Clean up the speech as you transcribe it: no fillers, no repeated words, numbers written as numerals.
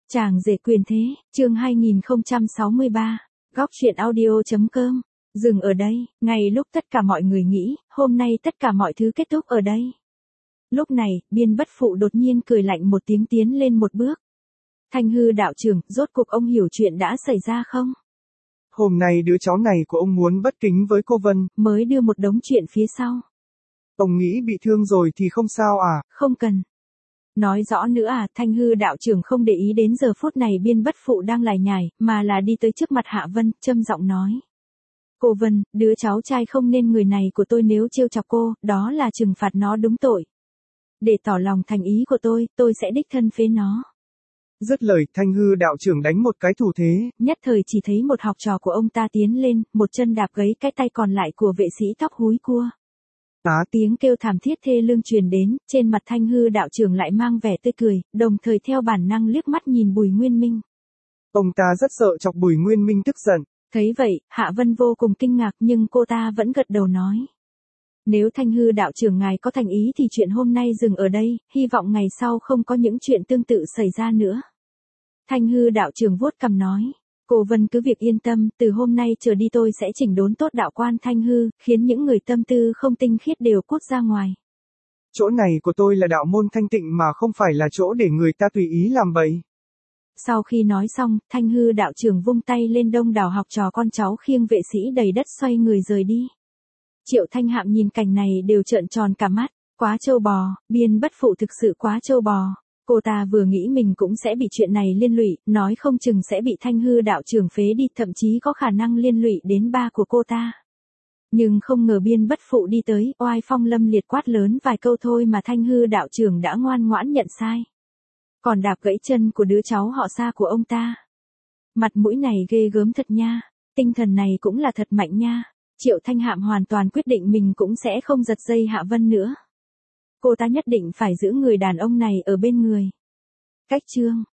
Chàng rể quyền thế, chương 2063, góc truyện audio.com. Dừng ở đây, ngay lúc tất cả mọi người nghĩ, hôm nay tất cả mọi thứ kết thúc ở đây. Lúc này, Biên Bất Phụ đột nhiên cười lạnh một tiếng tiến lên một bước. Thanh Hư đạo trưởng, rốt cuộc ông hiểu chuyện đã xảy ra không? Hôm nay đứa cháu này của ông muốn bất kính với cô Vân. Mới đưa một đống chuyện phía sau. Ông nghĩ bị thương rồi thì không sao à? Không cần. Nói rõ nữa à, Thanh Hư đạo trưởng không để ý đến giờ phút này Biên Bất Phụ đang lải nhải, mà là đi tới trước mặt Hạ Vân, châm giọng nói. Cô Vân, đứa cháu trai không nên người này của tôi nếu trêu chọc cô, đó là trừng phạt nó đúng tội. Để tỏ lòng thành ý của tôi sẽ đích thân phế nó. Dứt lời, Thanh Hư đạo trưởng đánh một cái thủ thế. Nhất thời chỉ thấy một học trò của ông ta tiến lên, một chân đạp gấy cái tay còn lại của vệ sĩ tóc húi cua. Tiếng kêu thảm thiết thê lương truyền đến, trên mặt Thanh Hư đạo trưởng lại mang vẻ tươi cười, đồng thời theo bản năng liếc mắt nhìn Bùi Nguyên Minh. Ông ta rất sợ chọc Bùi Nguyên Minh tức giận. Thấy vậy, Hạ Vân vô cùng kinh ngạc nhưng cô ta vẫn gật đầu nói. Nếu Thanh Hư đạo trưởng ngài có thành ý thì chuyện hôm nay dừng ở đây, hy vọng ngày sau không có những chuyện tương tự xảy ra nữa. Thanh Hư đạo trưởng vuốt cằm nói. Cô Vân cứ việc yên tâm, từ hôm nay trở đi tôi sẽ chỉnh đốn tốt đạo quan Thanh Hư, khiến những người tâm tư không tinh khiết đều cút ra ngoài. Chỗ này của tôi là đạo môn thanh tịnh mà không phải là chỗ để người ta tùy ý làm bậy. Sau khi nói xong, Thanh Hư đạo trưởng vung tay lên đông đảo học trò con cháu khiêng vệ sĩ đầy đất xoay người rời đi. Triệu Thanh Hạm nhìn cảnh này đều trợn tròn cả mắt, quá trâu bò, Biên Bất Phụ thực sự quá trâu bò. Cô ta vừa nghĩ mình cũng sẽ bị chuyện này liên lụy, nói không chừng sẽ bị Thanh Hư đạo trưởng phế đi, thậm chí có khả năng liên lụy đến ba của cô ta. Nhưng không ngờ Biên Bất Phụ đi tới, oai phong lâm liệt quát lớn vài câu thôi mà Thanh Hư đạo trưởng đã ngoan ngoãn nhận sai. Còn đạp gãy chân của đứa cháu họ Sa của ông ta. Mặt mũi này ghê gớm thật nha, tinh thần này cũng là thật mạnh nha. Triệu Thanh Hạm hoàn toàn quyết định mình cũng sẽ không giật dây Hạ Vân nữa. Cô ta nhất định phải giữ người đàn ông này ở bên người. Cách chương